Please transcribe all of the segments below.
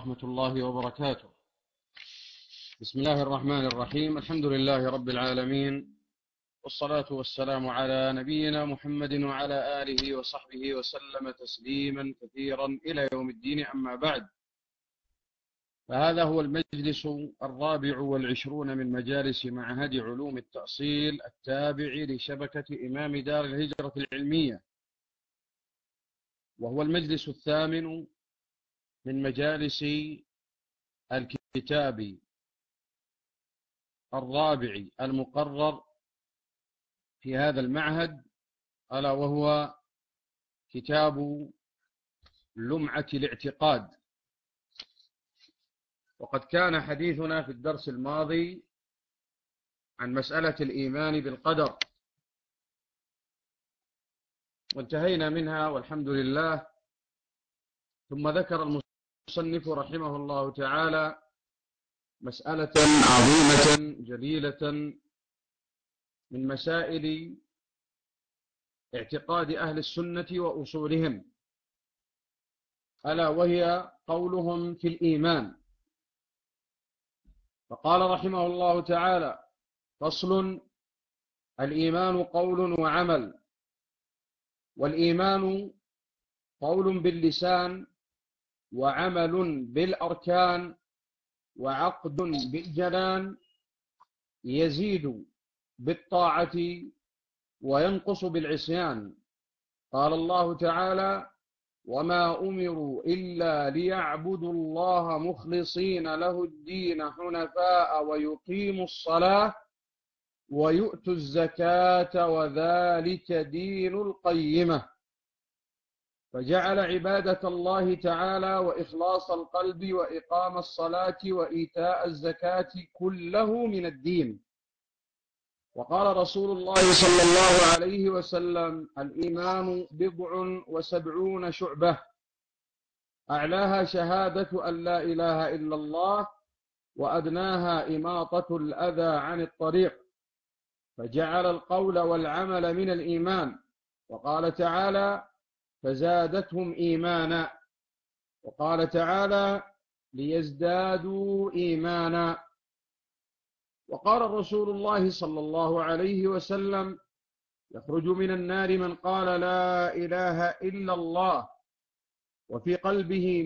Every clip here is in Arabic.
ورحمة الله وبركاته. بسم الله الرحمن الرحيم. الحمد لله رب العالمين، والصلاة والسلام على نبينا محمد وعلى آله وصحبه وسلم تسليما كثيرا إلى يوم الدين. أما بعد، فهذا هو المجلس 24 من مجالس معهد علوم التأصيل التابع لشبكة إمام دار الهجرة العلمية، وهو المجلس 8 من مجالس الكتاب الرابع المقرر في هذا المعهد، ألا وهو كتاب لمعة الاعتقاد. وقد كان حديثنا في الدرس الماضي عن مسألة الإيمان بالقدر، وانتهينا منها والحمد لله. ثم ذكر المصنف رحمه الله تعالى مسألة عظيمة جليلة من مسائل اعتقاد أهل السنة وأصولهم، ألا وهي قولهم في الإيمان. فقال رحمه الله تعالى: فصل: الإيمان قول وعمل. والإيمان قول باللسان، وعمل بالأركان، وعقد بالجنان، يزيد بالطاعة وينقص بالعصيان. قال الله تعالى: وما أمروا إلا ليعبدوا الله مخلصين له الدين حنفاء ويقيموا الصلاة ويؤتوا الزكاة وذلك دين القيمة. فجعل عبادة الله تعالى وإخلاص القلب وإقام الصلاة وإيتاء الزكاة كله من الدين. وقال رسول الله صلى الله عليه وسلم: الإيمان 70 شعبة، أعلاها شهادة أن لا إله إلا الله، وأدناها إماطة الأذى عن الطريق. فجعل القول والعمل من الإيمان. وقال تعالى: فزادتهم إيمانا. وقال تعالى: ليزدادوا إيمانا. وقال رسول الله صلى الله عليه وسلم: يخرج من النار من قال لا إله إلا الله وفي قلبه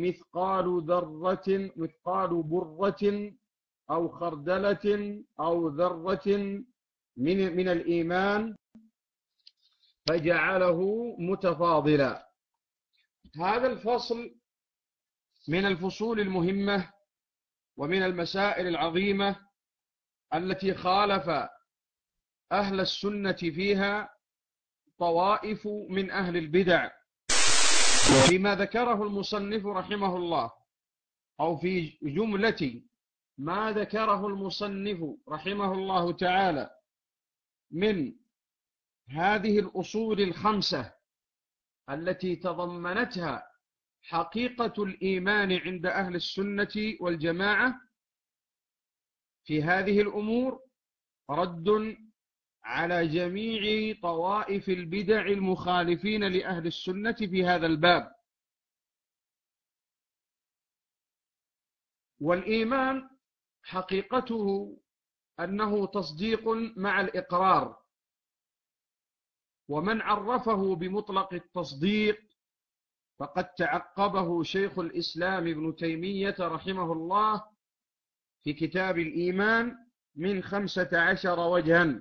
مثقال برة أو خردلة أو ذرة من الإيمان، فجعله متفاضلا. هذا الفصل من الفصول المهمة ومن المسائل العظيمة التي خالف أهل السنة فيها طوائف من أهل البدع. وفيما ذكره المصنف رحمه الله، أو في جملة ما ذكره المصنف رحمه الله تعالى من هذه الأصول الخمسة التي تضمنتها حقيقة الإيمان عند أهل السنة والجماعة، في هذه الأمور رد على جميع طوائف البدع المخالفين لأهل السنة في هذا الباب. والإيمان حقيقته أنه تصديق مع الإقرار. ومن عرفه بمطلق التصديق فقد تعقبه شيخ الإسلام ابن تيمية رحمه الله في كتاب الإيمان من 15 وجها.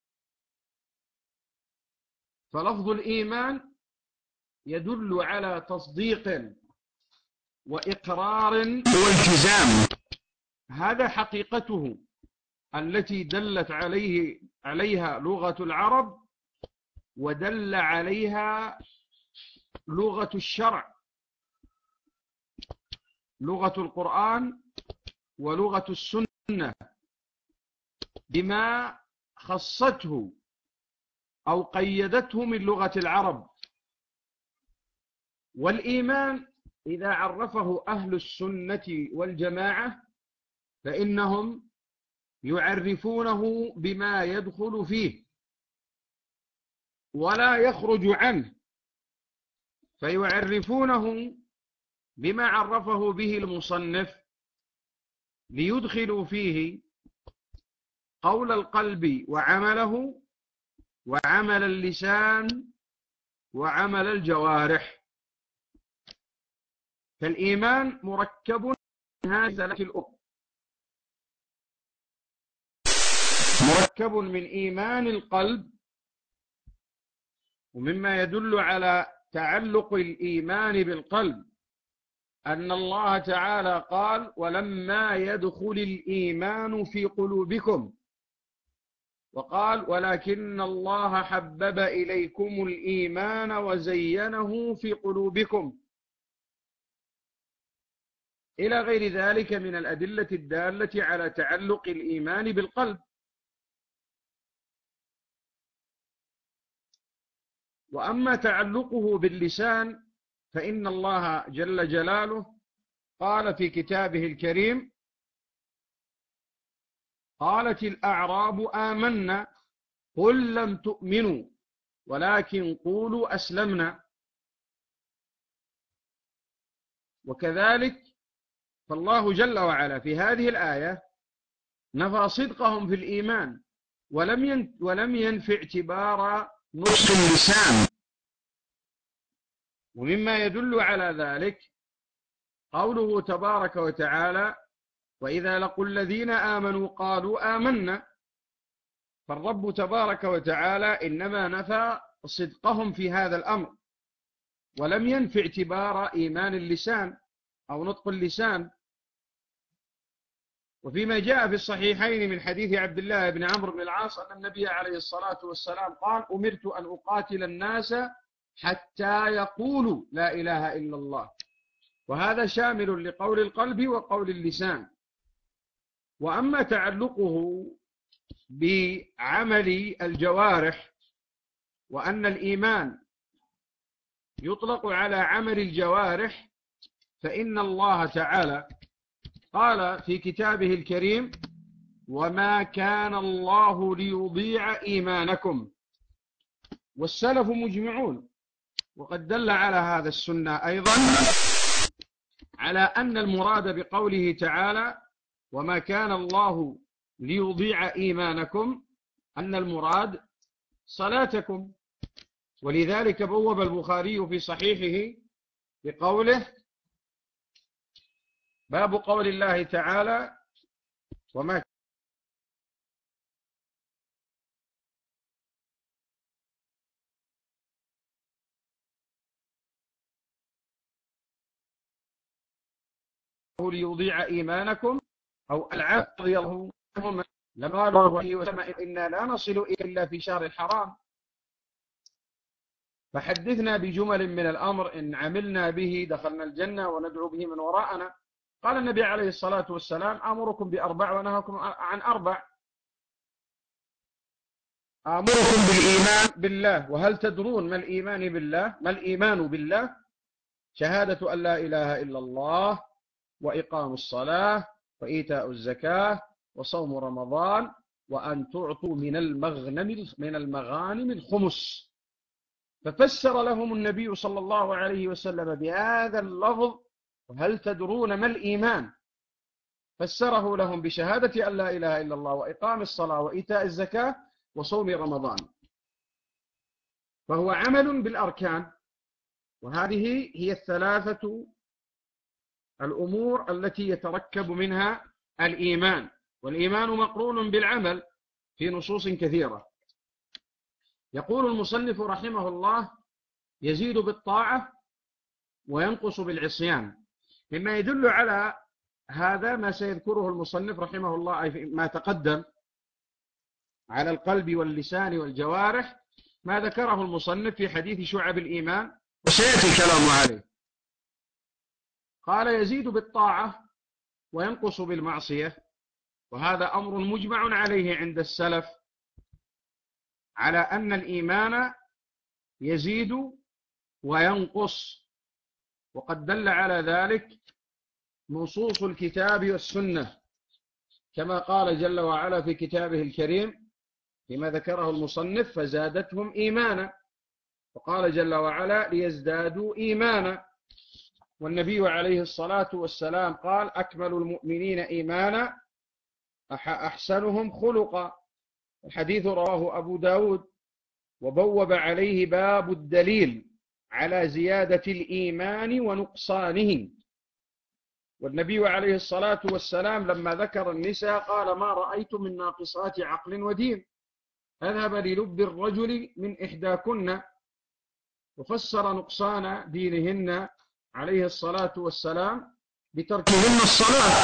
فلفظ الإيمان يدل على تصديق وإقرار والتزام، هذا حقيقته التي دلت عليها لغة العرب، ودل عليها لغة الشرع، لغة القرآن ولغة السنة، بما خصته أو قيدته من لغة العرب. والإيمان إذا عرفه أهل السنة والجماعة فإنهم يعرفونه بما يدخل فيه ولا يخرج عنه، فيعرفونه بما عرفه به المصنف ليدخلوا فيه قول القلب وعمله، وعمل اللسان، وعمل الجوارح. فالإيمان مركب من هذه الثلاث الأمور، مركب من إيمان القلب، ومما يدل على تعلق الإيمان بالقلب أن الله تعالى قال: ولما يدخل الإيمان في قلوبكم، وقال: ولكن الله حبب إليكم الإيمان وزينه في قلوبكم، إلى غير ذلك من الأدلة الدالة على تعلق الإيمان بالقلب. وأما تعلقه باللسان فإن الله جل جلاله قال في كتابه الكريم: قالت الأعراب آمنا قل لم تؤمنوا ولكن قولوا أسلمنا. وكذلك فالله جل وعلا في هذه الآية نفى صدقهم في الإيمان ولم ينفي اعتبار نطق اللسان. ومما يدل على ذلك قوله تبارك وتعالى: وإذا لقوا الذين آمنوا قالوا آمنا. فالرب تبارك وتعالى إنما نفى صدقهم في هذا الأمر، ولم ينفي اعتبار إيمان اللسان أو نطق اللسان. وفيما جاء في الصحيحين من حديث عبد الله بن عمرو بن العاص أن النبي عليه الصلاة والسلام قال: أمرت أن أقاتل الناس حتى يقولوا لا إله إلا الله. وهذا شامل لقول القلب وقول اللسان. وأما تعلقه بعمل الجوارح، وأن الإيمان يطلق على عمل الجوارح، فإن الله تعالى قال في كتابه الكريم: وما كان الله ليضيع إيمانكم. والسلف مجمعون، وقد دل على هذا السنة أيضا على أن المراد بقوله تعالى: وما كان الله ليضيع إيمانكم، أن المراد صلاتكم. ولذلك بوب البخاري في صحيحه بقوله: باب قول الله تعالى: وما ليضيع إيمانكم، أو العبد رضي الله عنهم لما قال الله عليه وسلم: إنا لا نصل إلا في شهر الحرام، فحدثنا بجمل من الأمر إن عملنا به دخلنا الجنة وندعو به من وراءنا. قال النبي عليه الصلاة والسلام: أمركم بأربع ونهاكم عن أربع. أمركم بالإيمان بالله. وهل تدرون ما الإيمان بالله؟ ما الإيمان بالله؟ شهادة أن لا إله إلا الله، وإقام الصلاة، وإيتاء الزكاة، وصوم رمضان، وأن تعطوا من المغانم الخمس. ففسر لهم النبي صلى الله عليه وسلم بهذا اللفظ: وهل تدرون ما الإيمان؟ فسره لهم بشهادة أن لا إله إلا الله، وإقام الصلاة، وإيتاء الزكاة، وصوم رمضان. فهو عمل بالأركان. وهذه هي الثلاثة الأمور التي يتركب منها الإيمان. والإيمان مقرون بالعمل في نصوص كثيرة. يقول المصنف رحمه الله: يزيد بالطاعة وينقص بالعصيان. مما يدل على هذا ما سيذكره المصنف رحمه الله أي ما تقدم على القلب واللسان والجوارح، ما ذكره المصنف في حديث شعب الإيمان، وسيأتي الكلام عليه. قال: يزيد بالطاعة وينقص بالمعصية. وهذا أمر مجمع عليه عند السلف، على أن الإيمان يزيد وينقص. وقد دل على ذلك نصوص الكتاب والسنة، كما قال جل وعلا في كتابه الكريم فيما ذكره المصنف: فزادتهم إيمانا. وقال جل وعلا: ليزدادوا إيمانا. والنبي عليه الصلاة والسلام قال: أكمل المؤمنين إيمانا أحسنهم خلقا. الحديث رواه أبو داود، وبوب عليه باب الدليل على زيادة الإيمان ونقصانه. والنبي عليه الصلاة والسلام لما ذكر النساء قال: ما رأيت من ناقصات عقل ودين أذهب للب الرجل من إحداكن. وفسر نقصان دينهن عليه الصلاة والسلام بتركهن الصلاة.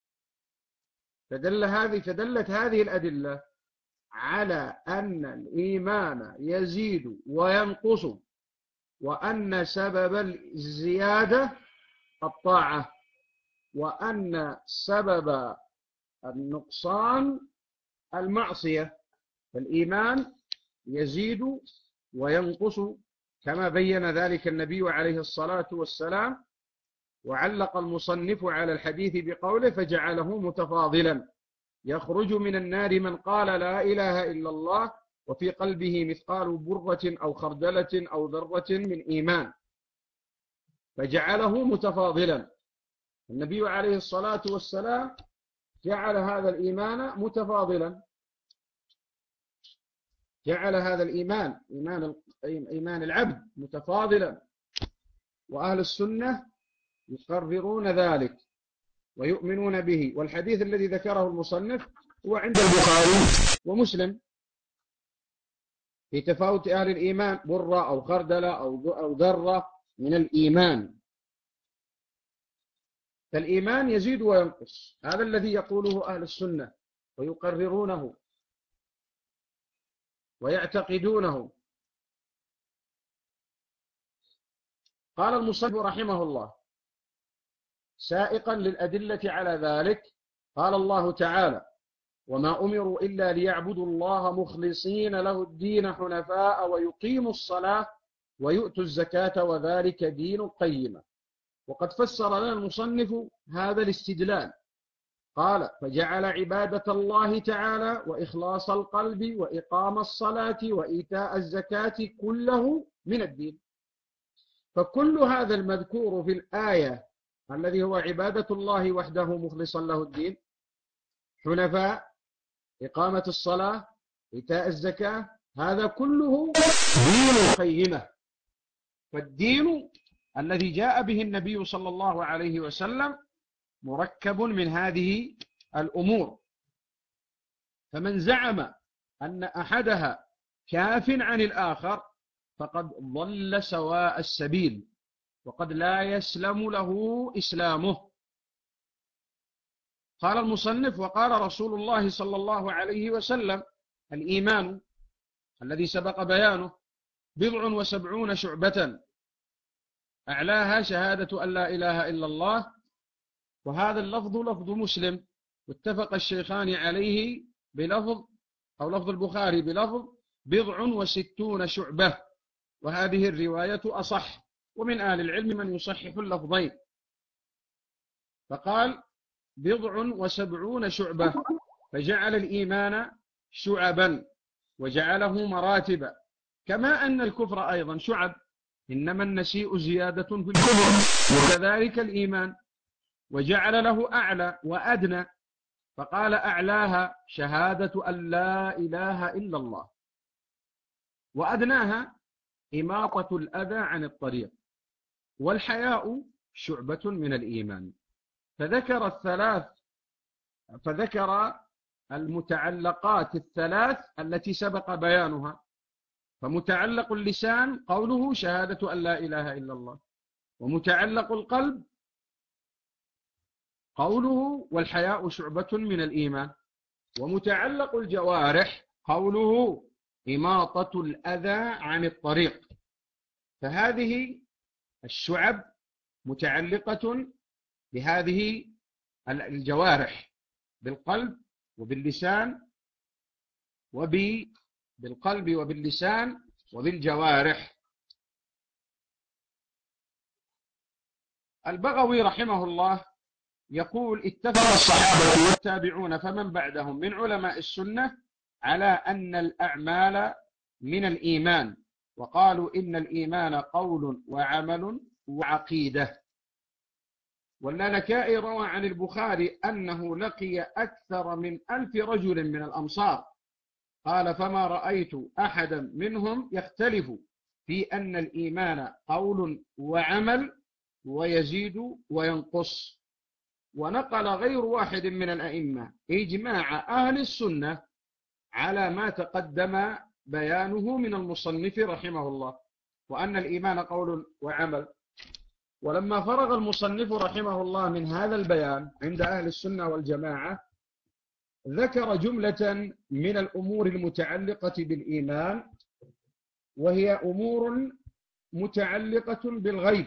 فدلت هذه الأدلة على أن الإيمان يزيد وينقص، وأن سبب الزيادة الطاعة، وأن سبب النقصان المعصية. فالإيمان يزيد وينقص كما بين ذلك النبي عليه الصلاة والسلام. وعلق المصنف على الحديث بقوله: فجعله متفاضلا، يخرج من النار من قال لا إله إلا الله وفي قلبه مثقال برة أو خردلة أو ذرة من إيمان. فجعله متفاضلا. النبي عليه الصلاة والسلام جعل هذا الإيمان متفاضلا، جعل هذا الإيمان إيمان العبد متفاضلا. وأهل السنة يقررون ذلك ويؤمنون به. والحديث الذي ذكره المصنف هو عند البخاري ومسلم في تفاوت أهل الإيمان، برة أو خردلة أو ذرة من الإيمان. فالإيمان يزيد وينقص، هذا الذي يقوله أهل السنة ويقررونه ويعتقدونه. قال المصنف رحمه الله سائقا للأدلة على ذلك: قال الله تعالى: وما أمروا إلا ليعبدوا الله مخلصين له الدين حنفاء ويقيموا الصلاة ويؤتوا الزكاة وذلك دين القيمة. وقد فسر لنا المصنف هذا الاستدلال، قال: فجعل عبادة الله تعالى وإخلاص القلب وإقام الصلاة وإيتاء الزكاة كله من الدين. فكل هذا المذكور في الآية الذي هو عبادة الله وحده مخلصا له الدين، حنفاء، إقامة الصلاة، إيتاء الزكاة، هذا كله دين القيمة. فالدين الذي جاء به النبي صلى الله عليه وسلم مركب من هذه الأمور. فمن زعم أن أحدها كاف عن الآخر فقد ضل سواء السبيل، وقد لا يسلم له إسلامه. قال المصنف: وقال رسول الله صلى الله عليه وسلم: الإيمان الذي سبق بيانه 70 شعبة، أعلاها شهادة أن لا إله إلا الله. وهذا اللفظ لفظ مسلم، واتفق الشيخان عليه بلفظ أو لفظ البخاري بلفظ 60 شعبة، وهذه الرواية أصح. ومن أهل العلم من يصحح اللفظين، فقال 70 شعبة، فجعل الإيمان شعبا وجعله مراتب، كما أن الكفر أيضا شعب، إنما النسيء زيادة في الكفر، وكذلك الإيمان، وجعل له أعلى وأدنى، فقال: أعلاها شهادة أن لا إله إلا الله، وأدناها إماطة الأذى عن الطريق، والحياء شعبة من الإيمان. فذكر المتعلقات الثلاث التي سبق بيانها. فمتعلق اللسان قوله شهادة أن لا إله إلا الله، ومتعلق القلب قوله والحياء شعبة من الإيمان، ومتعلق الجوارح قوله إماطة الأذى عن الطريق. فهذه الشعب متعلقة بهذه الجوارح، بالقلب وباللسان بالقلب وباللسان وبالجوارح. البغوي رحمه الله يقول: اتفق الصحابة والتابعون فمن بعدهم من علماء السنة على أن الأعمال من الإيمان، وقالوا إن الإيمان قول وعمل وعقيدة. واللالكائي روى عن البخاري أنه لقي أكثر من 1000 رجل من الأمصار، قال فما رأيت أحدا منهم يختلف في أن الإيمان قول وعمل ويزيد وينقص. ونقل غير واحد من الأئمة إجماع أهل السنة على ما تقدم بيانه من المصنف رحمه الله، وأن الإيمان قول وعمل. ولما فرغ المصنف رحمه الله من هذا البيان عند أهل السنة والجماعة، ذكر جملة من الأمور المتعلقة بالإيمان، وهي أمور متعلقة بالغيب.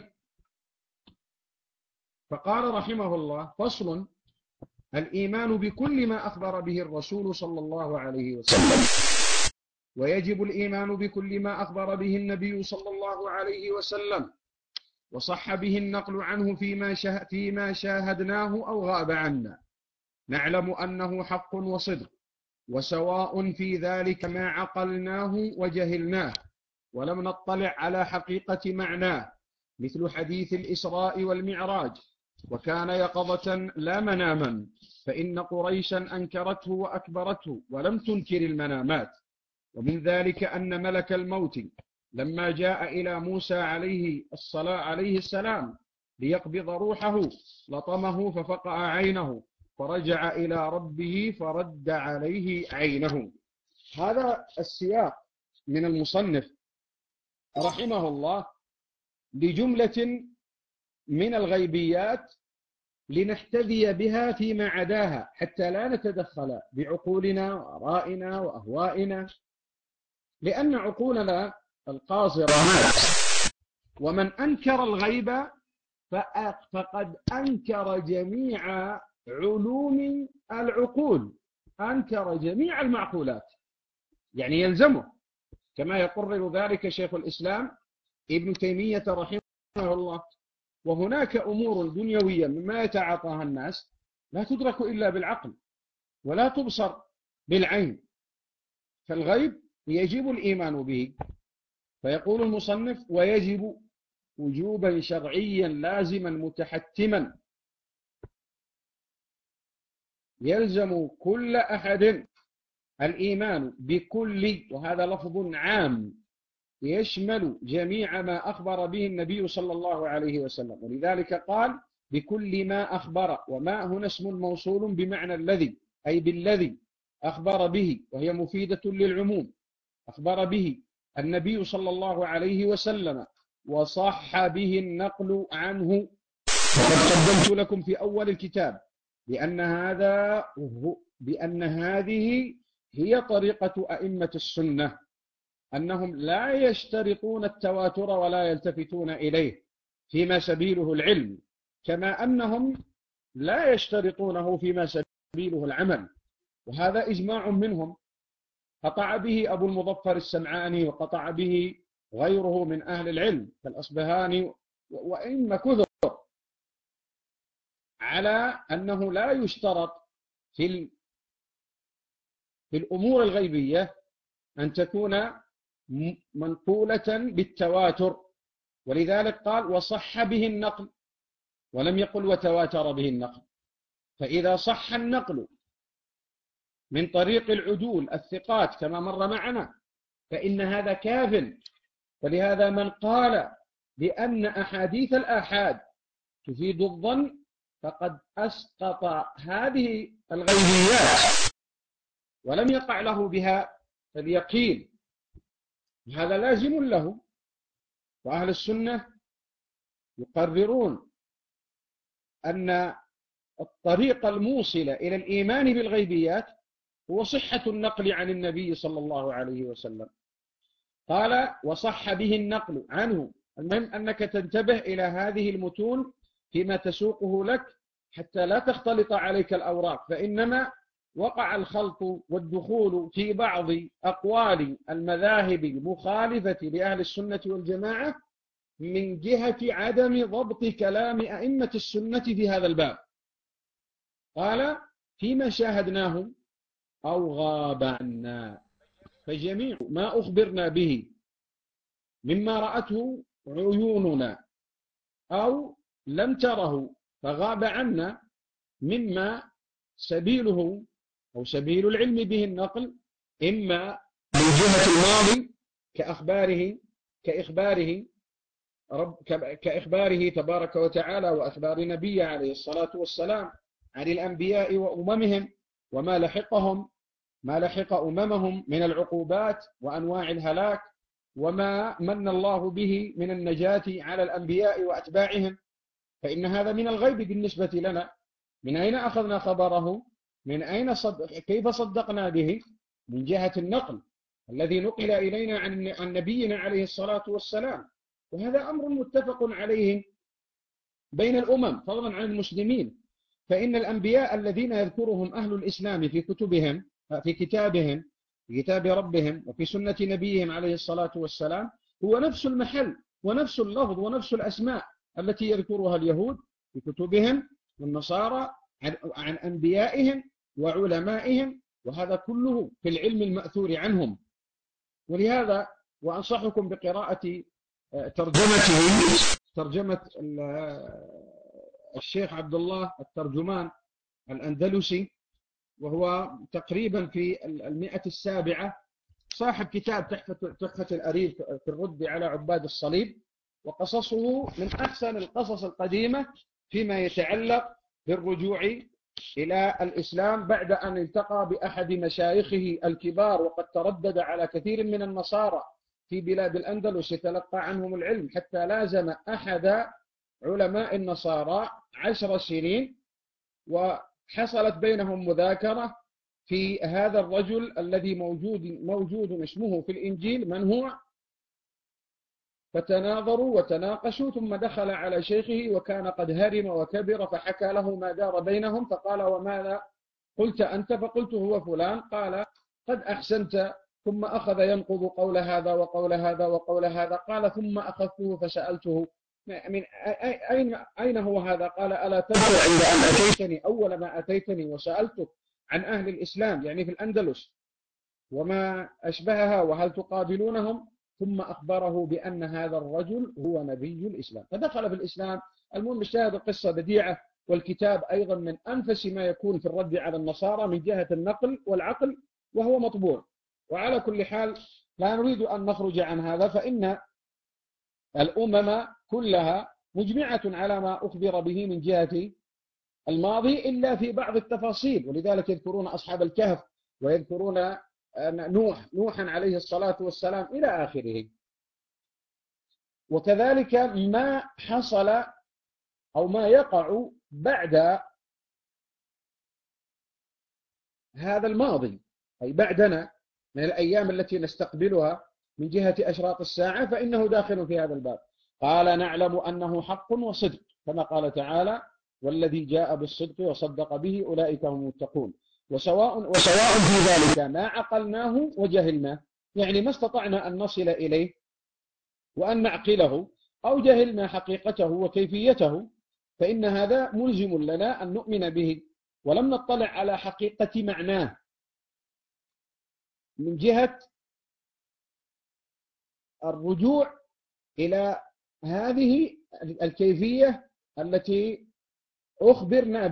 فقال رحمه الله: فصل: الإيمان بكل ما أخبر به الرسول صلى الله عليه وسلم، ويجب الإيمان بكل ما أخبر به النبي صلى الله عليه وسلم وصح به النقل عنه فيما شاهدناه أو غاب عنا، نعلم أنه حق وصدق، وسواء في ذلك ما عقلناه وجهلناه ولم نطلع على حقيقة معناه، مثل حديث الإسراء والمعراج، وكان يقظة لا مناما، فإن قريشا أنكرته وأكبرته ولم تنكر المنامات. ومن ذلك أن ملك الموت لما جاء إلى موسى عليه السلام ليقبض روحه لطمه ففقع عينه، فرجع إلى ربه فرد عليه عينه. هذا السياق من المصنف رحمه الله لجملة من الغيبيات لنحتذي بها فيما عداها، حتى لا نتدخل بعقولنا وآرائنا وأهوائنا، لأن عقولنا القاصرة مات. ومن أنكر الغيب فقد أنكر جميع علوم العقول، أنكر جميع المعقولات، يعني يلزمه، كما يقرر ذلك شيخ الإسلام ابن تيمية رحمه الله. وهناك أمور دنيوية مما يتعاطاها الناس لا تدرك إلا بالعقل ولا تبصر بالعين، فالغيب يجب الإيمان به. فيقول المصنف: ويجب وجوبا شرعيا لازما متحتما، يلزم كل أحد الإيمان بكل، وهذا لفظ عام يشمل جميع ما أخبر به النبي صلى الله عليه وسلم، ولذلك قال بكل ما أخبر، وما هنا اسم موصول بمعنى الذي، أي بالذي أخبر به، وهي مفيدة للعموم. أخبر به النبي صلى الله عليه وسلم وصح به النقل عنه. وقد قدمت لكم في أول الكتاب بأن هذه هي طريقة أئمة السنة، أنهم لا يشترطون التواتر ولا يلتفتون إليه فيما سبيله العلم، كما أنهم لا يشترطونه فيما سبيله العمل. وهذا إجماع منهم، قطع به أبو المظفر السمعاني، وقطع به غيره من أهل العلم كالأصبهاني وإن كثر، على أنه لا يشترط في الأمور الغيبية أن تكون منقولة بالتواتر. ولذلك قال وصح به النقل، ولم يقل وتواتر به النقل. فإذا صح النقل من طريق العدول الثقات كما مر معنا فإن هذا كاف. ولهذا من قال بأن أحاديث الآحاد تفيد الظن فقد أسقط هذه الغيبيات ولم يقع له بها اليقين، هذا لازم له. وأهل السنة يقررون أن الطريق الموصلة إلى الإيمان بالغيبيات هو صحة النقل عن النبي صلى الله عليه وسلم. قال وصح به النقل عنه. المهم أنك تنتبه إلى هذه المتون فيما تسوقه لك حتى لا تختلط عليك الأوراق، فإنما وقع الخلط والدخول في بعض أقوال المذاهب المخالفة لأهل السنة والجماعة من جهة عدم ضبط كلام أئمة السنة في هذا الباب. قال فيما شاهدناه أو غاب عنا، فجميع ما أخبرنا به مما رأته عيوننا أو لم تره فغاب عنا مما سبيله أو سبيل العلم به النقل، إما من جهة الماضي كإخباره تبارك وتعالى وأخبار نبيه عليه الصلاة والسلام عن الأنبياء وأممهم وما لحق أممهم من العقوبات وأنواع الهلاك، وما من الله به من النجاة على الأنبياء وأتباعهم، فإن هذا من الغيب بالنسبة لنا. من أين أخذنا خبره؟ كيف صدقنا به؟ من جهة النقل الذي نقل إلينا عن نبينا عليه الصلاة والسلام، وهذا أمر متفق عليه بين الأمم فضلا عن المسلمين. فإن الأنبياء الذين يذكرهم أهل الإسلام في كتبهم، في كتابهم، في كتاب ربهم وفي سنة نبيهم عليه الصلاة والسلام، هو نفس المحل ونفس اللفظ ونفس الأسماء التي يذكرها اليهود في كتبهم والنصارى عن أنبيائهم وعلمائهم، وهذا كله في العلم المأثور عنهم. ولهذا وأنصحكم بقراءة ترجمة الشيخ عبد الله الترجمان الأندلسي، وهو تقريبا في 107، صاحب كتاب تحفة الأريف في الرد على عباد الصليب، وقصصه من أحسن القصص القديمة فيما يتعلق بالرجوع إلى الإسلام بعد أن التقى بأحد مشايخه الكبار، وقد تردد على كثير من النصارى في بلاد الأندلس يتلقى عنهم العلم، حتى لازم أحد علماء النصارى 10 سنين، وحصلت بينهم مذاكرة في هذا الرجل الذي موجود اسمه في الإنجيل من هو، فتناظروا وتناقشوا، ثم دخل على شيخه وكان قد هرم وكبر، فحكى له ما دار بينهم، فقال: وماذا قلت أنت؟ فقلت: هو فلان. قال: قد أحسنت. ثم أخذ ينقض قول هذا وقول هذا وقول هذا. قال: ثم أخذته فسألته: من أين هو هذا؟ قال: ألا تذكر عند أن أتيتني أول ما أتيتني وسألتك عن أهل الإسلام، يعني في الأندلس، وما أشبهها، وهل تقابلونهم؟ ثم أخبره بأن هذا الرجل هو نبي الإسلام، فدخل في الإسلام. المهم الشاهد القصة بديعة، والكتاب أيضا من أنفس ما يكون في الرد على النصارى من جهة النقل والعقل، وهو مطبوع. وعلى كل حال لا نريد أن نخرج عن هذا، فإن الأمم كلها مجمعة على ما أخبر به من جهة الماضي إلا في بعض التفاصيل، ولذلك يذكرون أصحاب الكهف ويذكرون نوحا عليه الصلاة والسلام إلى آخره. وكذلك ما حصل أو ما يقع بعد هذا الماضي، أي بعدنا من الأيام التي نستقبلها من جهة أشراط الساعة، فإنه داخل في هذا الباب. قال: نعلم أنه حق وصدق، كما قال تعالى: والذي جاء بالصدق وصدق به أولئك هم المتقون. وسواء في ذلك ما عقلناه وجهلناه، يعني ما استطعنا أن نصل إليه وأن نعقله، أو جهلنا حقيقته وكيفيته، فإن هذا ملزم لنا أن نؤمن به، ولم نطلع على حقيقة معناه من جهة الرجوع إلى هذه الكيفية التي أخبرنا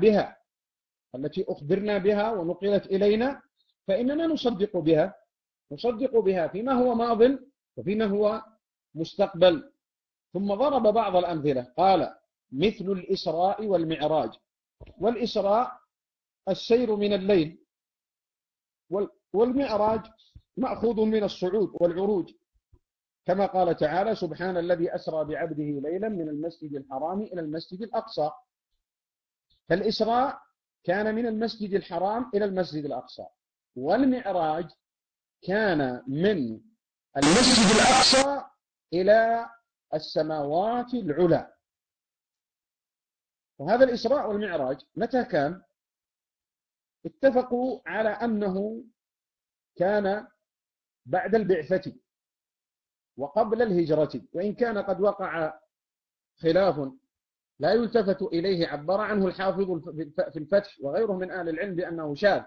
بها ونقلت إلينا، فإننا نصدق بها فيما هو ماض وفيما هو مستقبل. ثم ضرب بعض الأمثلة، قال: مثل الإسراء والمعراج. والإسراء السير من الليل، والمعراج مأخوذ من الصعود والعروج، كما قال تعالى: سبحان الذي أسرى بعبده ليلا من المسجد الحرام إلى المسجد الأقصى. فالإسراء كان من المسجد الحرام إلى المسجد الأقصى، والمعراج كان من المسجد الأقصى إلى السماوات العلى. وهذا الإسراء والمعراج متى كان؟ اتفقوا على أنه كان بعد البعثة وقبل الهجرة، وإن كان قد وقع خلاف لا يلتفت إليه عبر عنه الحافظ في الفتح وغيره من أهل العلم بأنه شاذ.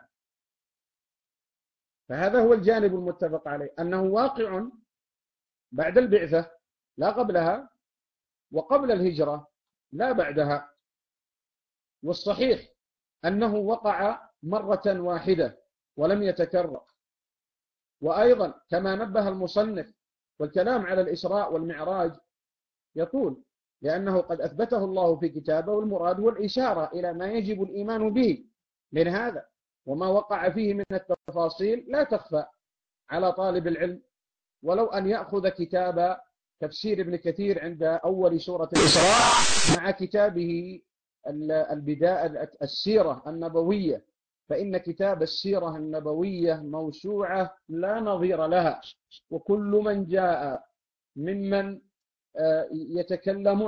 فهذا هو الجانب المتفق عليه، أنه واقع بعد البعثة لا قبلها، وقبل الهجرة لا بعدها. والصحيح أنه وقع مرة واحدة ولم يتكرر. وأيضا كما نبه المصنف، والكلام على الإسراء والمعراج يطول، لأنه قد أثبته الله في كتابه، والمراد والإشارة إلى ما يجب الإيمان به من هذا، وما وقع فيه من التفاصيل لا تخفى على طالب العلم، ولو أن يأخذ كتاب تفسير ابن كثير عند أول سورة الإسراء مع كتابه البداية السيرة النبوية، فإن كتاب السيرة النبوية موسوعة لا نظير لها. وكل من جاء ممن يتكلم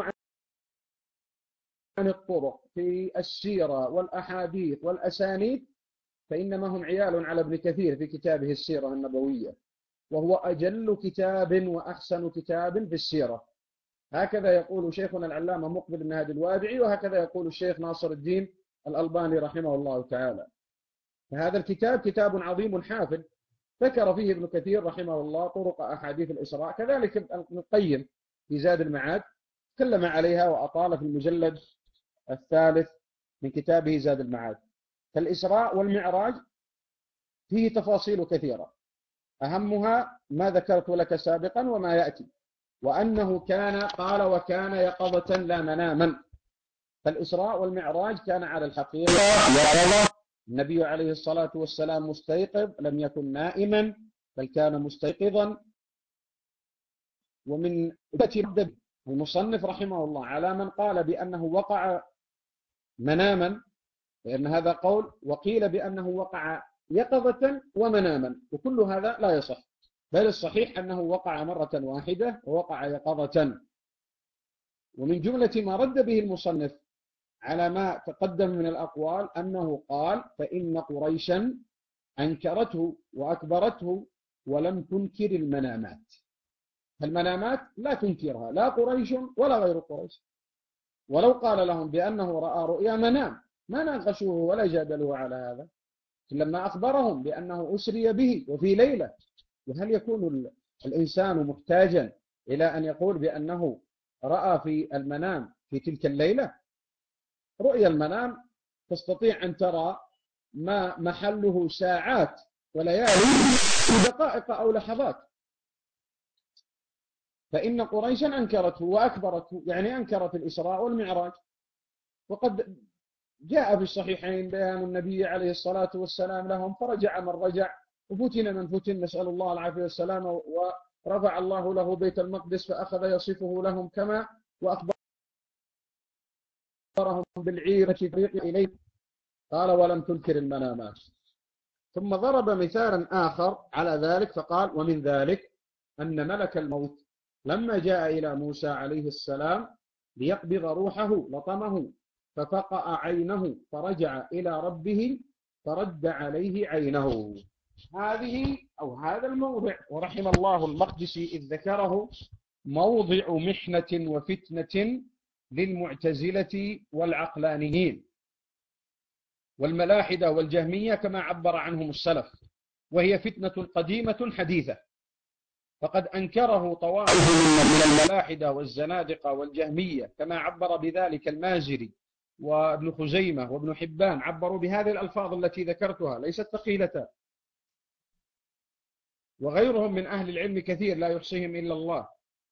عن الطرق في السيرة والأحاديث والأسانيد فإنما هم عيال على ابن كثير في كتابه السيرة النبوية، وهو أجل كتاب وأحسن كتاب في السيرة. هكذا يقول شيخنا العلامة مقبل بن هادي الوادعي، وهكذا يقول الشيخ ناصر الدين الألباني رحمه الله تعالى. فهذا الكتاب كتاب عظيم حافل، ذكر فيه ابن كثير رحمه الله طرق أحاديث الإسراء، كذلك ابن القيم في زاد المعاد تكلم عليها وأطال في المجلد الثالث من كتابه زاد المعاد. فالإسراء والمعراج فيه تفاصيل كثيرة، أهمها ما ذكرت لك سابقا وما يأتي، وأنه كان قال وكان يقظة لا مناما. فالإسراء والمعراج كان على الحقيقة يقظة، النبي عليه الصلاة والسلام مستيقظ، لم يكن نائما بل كان مستيقظا. ومن رد المصنف رحمه الله على من قال بأنه وقع مناما، لأن هذا قول، وقيل بأنه وقع يقظة ومناما، وكل هذا لا يصح، بل الصحيح أنه وقع مرة واحدة ووقع يقظة. ومن جملة ما رد به المصنف على ما تقدم من الأقوال أنه قال فإن قريشا أنكرته وأكبرته ولم تنكر المنامات. المنامات لا تنكرها لا قريش ولا غير قريش، ولو قال لهم بأنه رأى رؤيا منام ما ناقشوه ولا جادلوه على هذا، لما أخبرهم بأنه أسري به وفي ليلة. وهل يكون الإنسان محتاجا إلى أن يقول بأنه رأى في المنام في تلك الليلة؟ رؤيا المنام تستطيع أن ترى ما محله ساعات وليالي في دقائق أو لحظات. فإن قريشا أنكرته وأكبرته، يعني أنكرت الإسراء والمعراج. وقد جاء في الصحيحين بيان النبي عليه الصلاة والسلام لهم، فرجع من رجع وفتن من فتن، نسأل الله العافية والسلامة، ورفع الله له بيت المقدس فأخذ يصفه لهم كما وأخبرهم بالعيرة طريق إليه، قال ولم تنكر المنامات. ثم ضرب مثالا آخر على ذلك فقال ومن ذلك أن ملك الموت لما جاء إلى موسى عليه السلام ليقبض روحه لطمه ففقأ عينه فرجع إلى ربه فرد عليه عينه. هذه أو هذا الموضع، ورحم الله المقدسي إذ ذكره، موضع محنة وفتنة للمعتزلة والعقلانيين والملاحدة والجهمية كما عبر عنهم السلف، وهي فتنة قديمة حديثة. فقد أنكره طوائف من الملاحدة والزنادقة والجهمية كما عبر بذلك المازري وابن خزيمة وابن حبان، عبروا بهذه الألفاظ التي ذكرتها ليست ثقيلة، وغيرهم من أهل العلم كثير لا يحصيهم إلا الله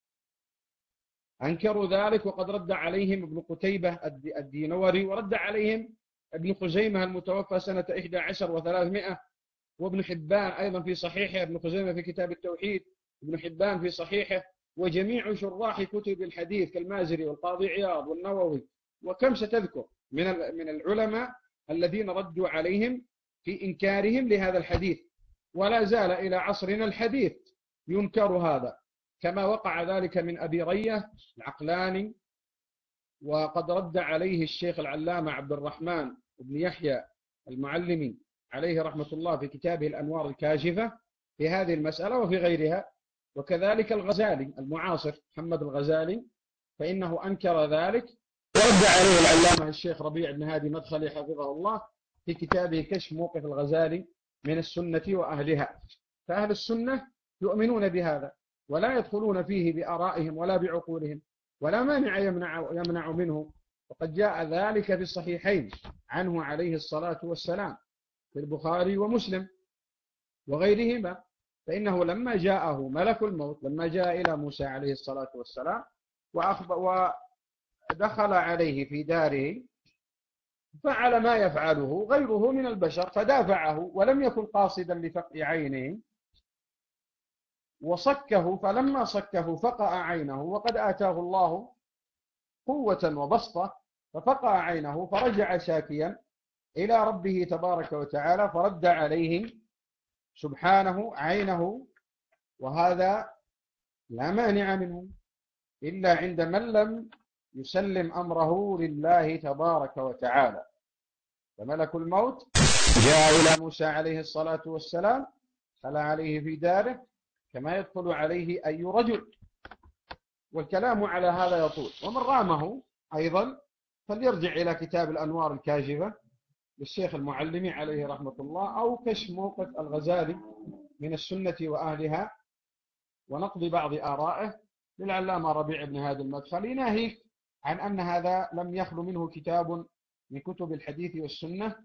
أنكروا ذلك. وقد رد عليهم ابن قتيبة الدينوري، ورد عليهم ابن خزيمة المتوفى سنة 11 و300، وابن حبان أيضا في صحيحه، ابن خزيمة في كتاب التوحيد، ابن حبان في صحيحه، وجميع شراح كتب الحديث كالمازري والقاضي عياض والنووي، وكم ستذكر من العلماء الذين ردوا عليهم في إنكارهم لهذا الحديث. ولا زال إلى عصرنا الحديث ينكر هذا، كما وقع ذلك من أبي رية العقلاني، وقد رد عليه الشيخ العلامة عبد الرحمن بن يحيى المعلمي عليه رحمة الله في كتابه الأنوار الكاشفة في هذه المسألة وفي غيرها. وكذلك الغزالي المعاصر محمد الغزالي فإنه أنكر ذلك، ورد عليه العلامة الشيخ ربيع بن هادي مدخلي حفظه الله في كتابه كشف موقف الغزالي من السنة وأهلها. فأهل السنة يؤمنون بهذا ولا يدخلون فيه بآرائهم ولا بعقولهم، ولا مانع يمنع منه وقد جاء ذلك في الصحيحين عنه عليه الصلاة والسلام في البخاري ومسلم وغيرهما، فإنه لما جاءه ملك الموت، لما جاء إلى موسى عليه الصلاة والسلام ودخل عليه في داره، فعل ما يفعله غيره من البشر، فدافعه ولم يكن قاصدا لفقع عينه، وصكه، فلما صكه فقع عينه، وقد آتاه الله قوة وبسطة، ففقع عينه، فرجع شاكيا إلى ربه تبارك وتعالى، فرد عليه سبحانه عينه. وهذا لا مانع منه إلا عند من لم يسلم أمره لله تبارك وتعالى. فملك الموت جاء إلى موسى عليه الصلاة والسلام، دخل عليه في داره كما يدخل عليه أي رجل، والكلام على هذا يطول. ومن رامه أيضا فليرجع إلى كتاب الأنوار الكاشفة للشيخ المعلمي عليه رحمة الله، أو كشف موقف الغزالي من السنة وأهلها، ونقض بعض آرائه للعلامة ربيع بن هادي المدخلي، ناهيك عن أن هذا لم يخلو منه كتاب من كتب الحديث والسنة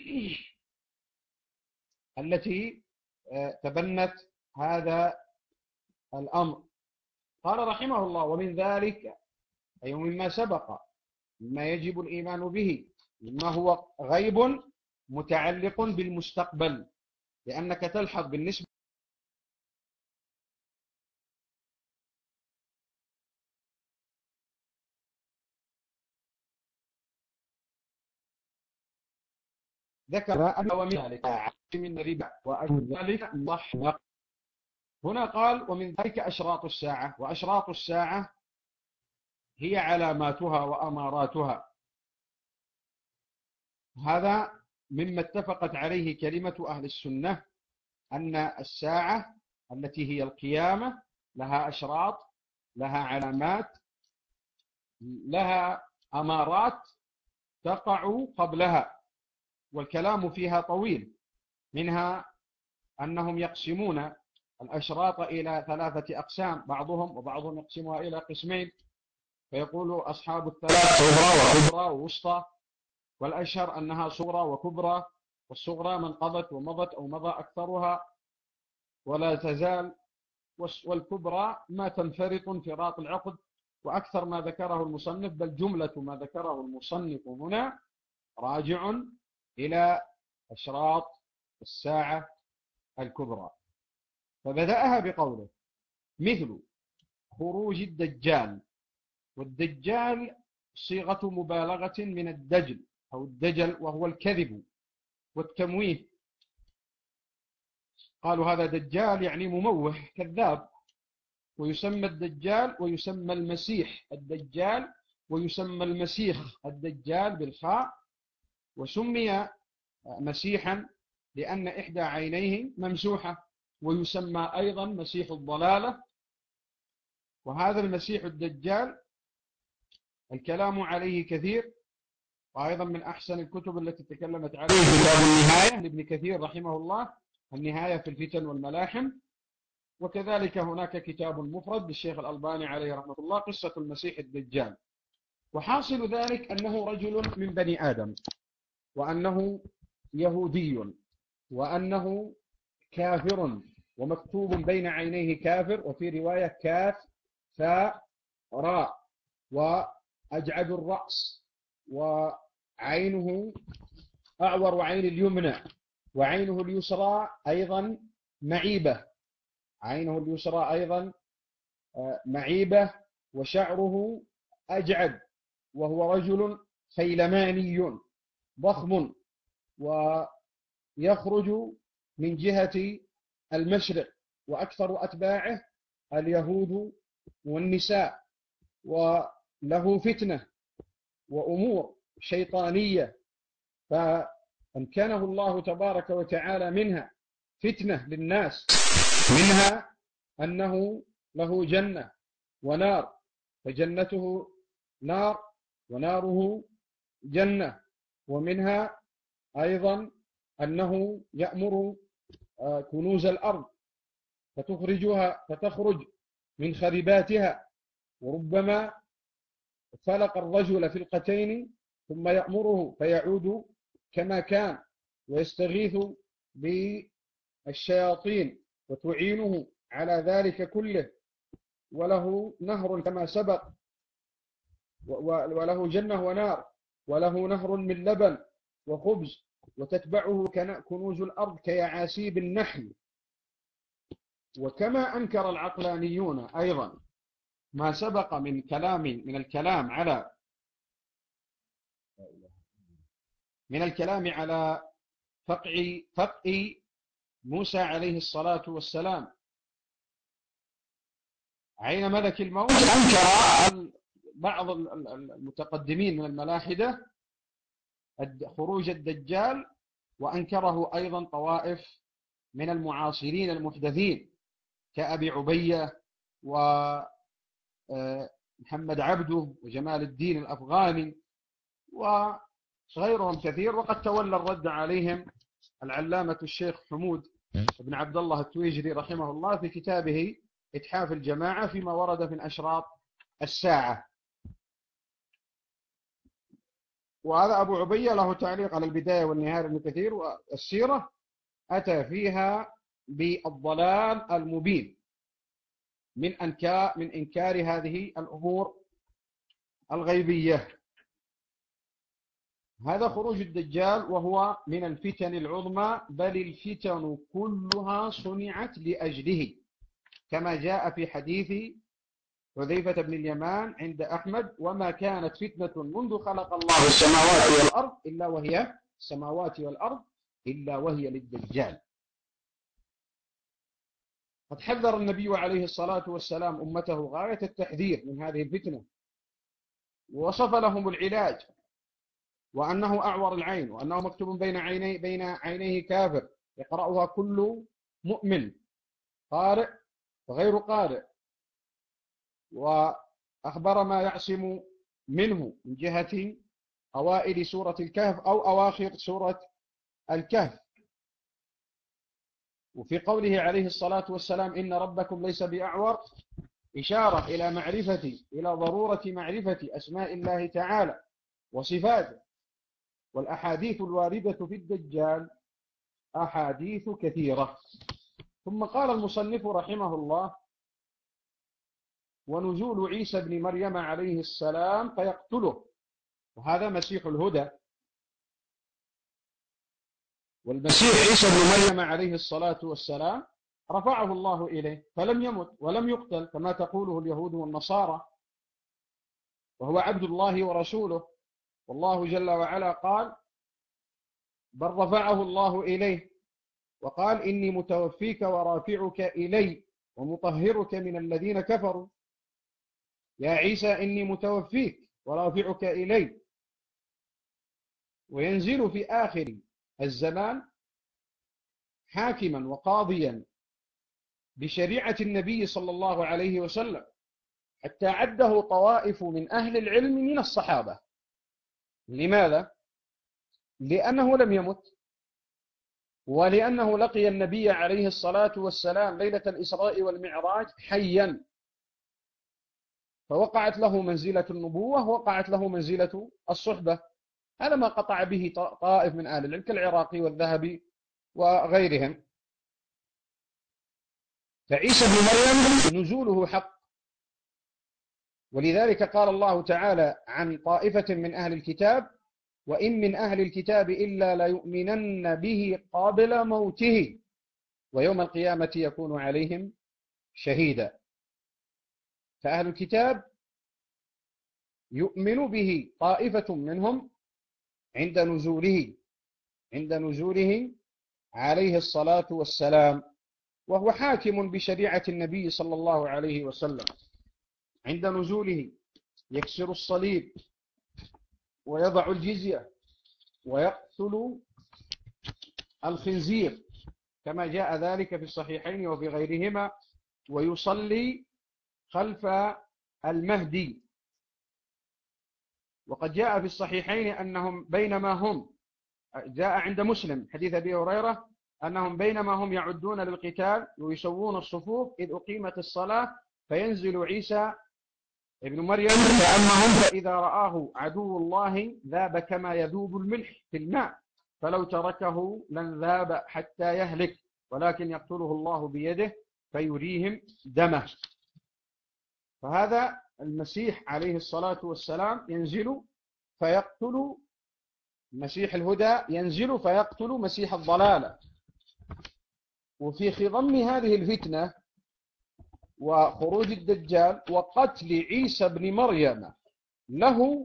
التي تبنت هذا الأمر. قال رحمه الله: ومن ذلك، أي مما سبق، مما يجب الإيمان به، مما هو غيب متعلق بالمستقبل، لأنك تلحظ بالنسبة ذكر أن ومن ذلك من ربا وذلك ضحك. هنا قال: ومن ذلك أشراط الساعة، وأشراط الساعة هي علاماتها وأماراتها. هذا مما اتفقت عليه كلمة أهل السنة، أن الساعة التي هي القيامة لها أشراط، لها علامات، لها أمارات تقع قبلها، والكلام فيها طويل. منها أنهم يقسمون الأشراط إلى 3 أقسام، وبعضهم يقسمها إلى قسمين، فيقول أصحاب الثلاث صغرى وكبرى ووسطى، والأشهر أنها صغرى وكبرى، والصغرى من قضت ومضت أو مضى أكثرها ولا تزال، والكبرى ما تنفرط انفراط العقد. وأكثر ما ذكره المصنف، بل جملة ما ذكره المصنف هنا، راجع إلى أشراط الساعة الكبرى. فبدأها بقوله: مثل خروج الدجال. والدجال صيغة مبالغة من الدجل أو الدجل، وهو الكذب والتمويه. قالوا هذا دجال يعني مموه كذاب، ويسمى الدجال ويسمى المسيح الدجال، ويسمى المسيخ الدجال بالخاء، وسمي مسيحا لأن إحدى عينيه ممسوحة، ويسمى أيضا مسيح الضلالة. وهذا المسيح الدجال الكلام عليه كثير، وأيضا من أحسن الكتب التي تكلمت عليه كتاب النهاية لابن كثير رحمه الله، النهاية في الفتن والملاحم. وكذلك هناك كتاب مفرد للشيخ الألباني عليه رحمة الله، قصة المسيح الدجال. وحاصل ذلك أنه رجل من بني آدم، وأنه يهودي، وأنه كافر، ومكتوب بين عينيه كافر، وفي رواية كاف فاء راء، وأجعد الرأس، وعينه أعور عين اليمنى، وعينه اليسرى أيضا معيبة، عينه اليسرى أيضا معيبة، وشعره أجعد، وهو رجل خيلماني ضخم، ويخرج من جهة المشرق، وأكثر أتباعه اليهود والنساء، وله فتنة وأمور شيطانية، فأمكنه الله تبارك وتعالى منها فتنة للناس، منها أنه له جنة ونار، فجنته نار وناره جنة، ومنها أيضا أنه يأمر كنوز الأرض فتخرج من خرباتها، وربما فلق الرجل فلقتين ثم يأمره فيعود كما كان ويستغيث بالشياطين وتعينه على ذلك كله، وله نهر كما سبق، وله جنة ونار، وله نهر من لبن وخبز، وتتبعه كنوز الأرض كيعاسيب النحل. وكما أنكر العقلانيون أيضا ما سبق من الكلام على فقع موسى عليه الصلاة والسلام عين ملك الموت، أنكر بعض المتقدمين من الملاحدة خروج الدجال، وأنكره أيضا طوائف من المعاصرين المحدثين كأبي عبية ومحمد عبده وجمال الدين الأفغاني وغيرهم كثير. وقد تولى الرد عليهم العلامة الشيخ حمود بن عبد الله التويجري رحمه الله في كتابه إتحاف الجماعة فيما ورد من أشراط الساعة. وهذا أبو عبية له تعليق على البداية والنهاية ابن كثير والسيرة، أتى فيها بالضلال المبين من إنكار هذه الأمور الغيبية. هذا خروج الدجال وهو من الفتن العظمى، بل الفتن كلها صنعت لأجله، كما جاء في حديث حذيفة بن اليمان عند أحمد: وما كانت فتنة منذ خلق الله السماوات والأرض إلا وهي للدجال. قد حذر النبي عليه الصلاة والسلام أمته غاية التحذير من هذه الفتنة، ووصف لهم العلاج، وأنه أعور العين، وأنه مكتوب بين عينيه كافر يقرأها كل مؤمن قارئ وغير قارئ، وأخبر ما يعصم منه من جهة أوائل سورة الكهف أو أواخر سورة الكهف. وفي قوله عليه الصلاة والسلام: إن ربكم ليس بأعور، إشارة إلى ضرورة معرفة أسماء الله تعالى وصفاته. والأحاديث الواردة في الدجال أحاديث كثيرة. ثم قال المصنف رحمه الله: ونزول عيسى بن مريم عليه السلام فيقتله، وهذا مسيح الهدى. والمسيح عيسى بن مريم عليه الصلاة والسلام رفعه الله إليه فلم يمت ولم يقتل كما تقوله اليهود والنصارى، وهو عبد الله ورسوله. والله جل وعلا قال: بل رفعه الله إليه، وقال: إني متوفيك ورافعك إلي ومطهرك من الذين كفروا. يا عيسى إني متوفيك ورافعك إلي. وينزل في آخر الزمان حاكما وقاضيا بشريعة النبي صلى الله عليه وسلم، حتى عده طوائف من أهل العلم من الصحابة. لماذا؟ لأنه لم يمت، ولأنه لقي النبي عليه الصلاة والسلام ليلة الإسراء والمعراج حيا، فوقعت له منزلة النبوة، وقعت له منزلة الصحبة. هذا ما قطع به طائف من أهل العلم كالعراقي والذهبي وغيرهم. فعيسى بن مريم نزوله حق، ولذلك قال الله تعالى عن طائفة من أهل الكتاب: وإن من أهل الكتاب إلا ليؤمنن به قبل موته ويوم القيامة يكون عليهم شهيدا. فأهل الكتاب يؤمن به طائفة منهم عند نزوله عليه الصلاة والسلام، وهو حاكم بشريعة النبي صلى الله عليه وسلم. عند نزوله يكسر الصليب ويضع الجزية ويقتل الخنزير كما جاء ذلك في الصحيحين وفي غيرهما، ويصلي خلف المهدي. وقد جاء في الصحيحين أنهم بينما هم جاء عند مسلم حديث أبي هريرة أنهم بينما هم يعدون للقتال ويسوون الصفوف إذ أقيمت الصلاة فينزل عيسى ابن مريم كأنهم فإذا رآه عدو الله ذاب كما يذوب الملح في الماء فلو تركه لن ذاب حتى يهلك ولكن يقتله الله بيده فيريهم دمه. فهذا المسيح عليه الصلاة والسلام ينزل فيقتل مسيح الهدى، ينزل فيقتل مسيح الضلالة. وفي خضم هذه الفتنة وخروج الدجال وقتل عيسى بن مريم له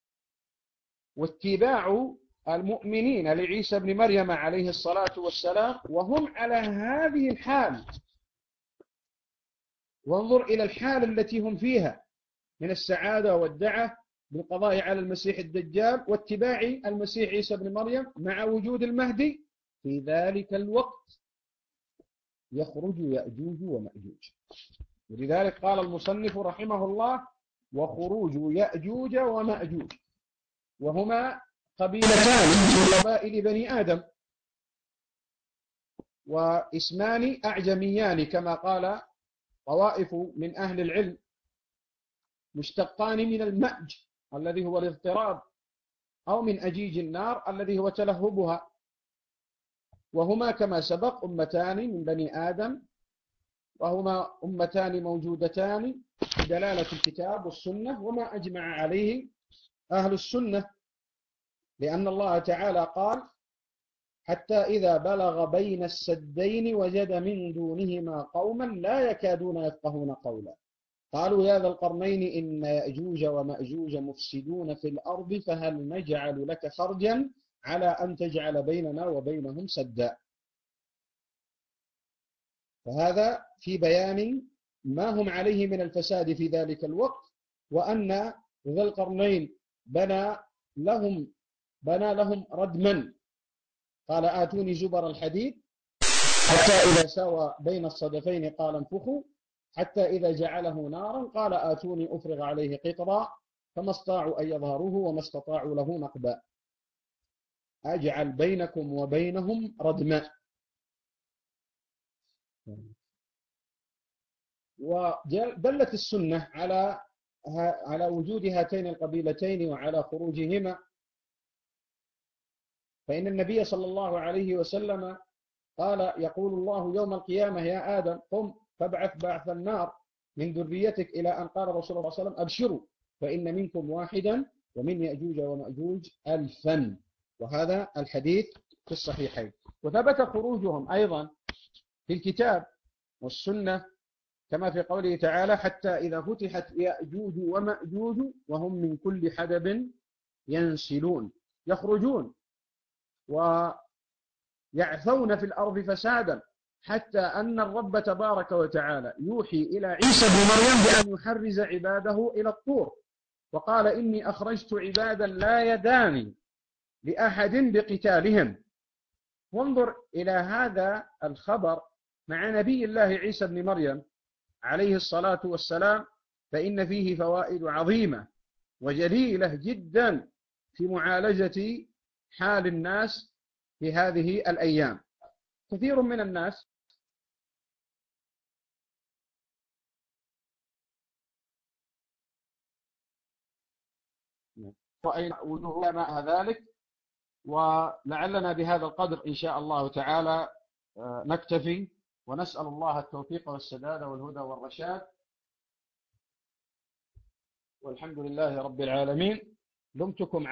واتباع المؤمنين لعيسى بن مريم عليه الصلاة والسلام وهم على هذه الحال. وانظر إلى الحال التي هم فيها من السعادة والدعة بالقضاء على المسيح الدجال واتباع المسيح عيسى بن مريم مع وجود المهدي. في ذلك الوقت يخرج يأجوج ومأجوج. ولذلك قال المصنف رحمه الله: وخروج يأجوج ومأجوج، وهما قبيلتان من قبائل بني آدم واسمان أعجميان كما قال طوائف من أهل العلم، مشتقان من المأج الذي هو الاضطراب أو من أجيج النار الذي هو تلهبها، وهما كما سبق أمتان من بني آدم، وهما أمتان موجودتان بدلالة الكتاب والسنة وما أجمع عليه أهل السنة، لأن الله تعالى قال: حتى إذا بلغ بين السدين وجد من دونهما قوما لا يكادون يفقهون قولا قالوا يا ذا القرنين إن يأجوج ومأجوج مفسدون في الأرض فهل نجعل لك خرجا على أن تجعل بيننا وبينهم سدا. فهذا في بيان ما هم عليه من الفساد في ذلك الوقت، وأن ذا القرنين بنى لهم ردما، قال: آتوني زبر الحديد حتى إذا سوى بين الصدفين قال انفخوا، حتى إذا جعله نارا قال آتوني أفرغ عليه قطرا، فما استطاعوا أن يظهروه وما استطاعوا له نقبا، أجعل بينكم وبينهم ردما. ودلت السنة على وجود هاتين القبيلتين وعلى خروجهما، فإن النبي صلى الله عليه وسلم قال: يقول الله يوم القيامة يا آدم قم فابعث بعث النار من ذريتك، إلى أن قال رسول الله صلى الله عليه وسلم: أبشروا فإن منكم واحدا ومن يأجوج ومأجوج 1000. وهذا الحديث في الصحيحين. وثبت خروجهم أيضا في الكتاب والسنة كما في قوله تعالى: حتى إذا فتحت يأجوج ومأجوج وهم من كل حدب ينسلون، يخرجون ويعثون في الأرض فسادا، حتى أن الرب تبارك وتعالى يوحي إلى عيسى بن مريم بأن يحرز عباده إلى الطور، وقال: إني أخرجت عبادا لا يداني لأحد بقتالهم. وانظر إلى هذا الخبر مع نبي الله عيسى بن مريم عليه الصلاة والسلام، فإن فيه فوائد عظيمة وجليلة جدا في معالجة حال الناس في هذه الأيام. كثير من الناس رأينا وجوه مع ذلك، ولعلنا بهذا القدر إن شاء الله تعالى نكتفي، ونسأل الله التوفيق والسداد والهدى والرشاد، والحمد لله رب العالمين. دمتكم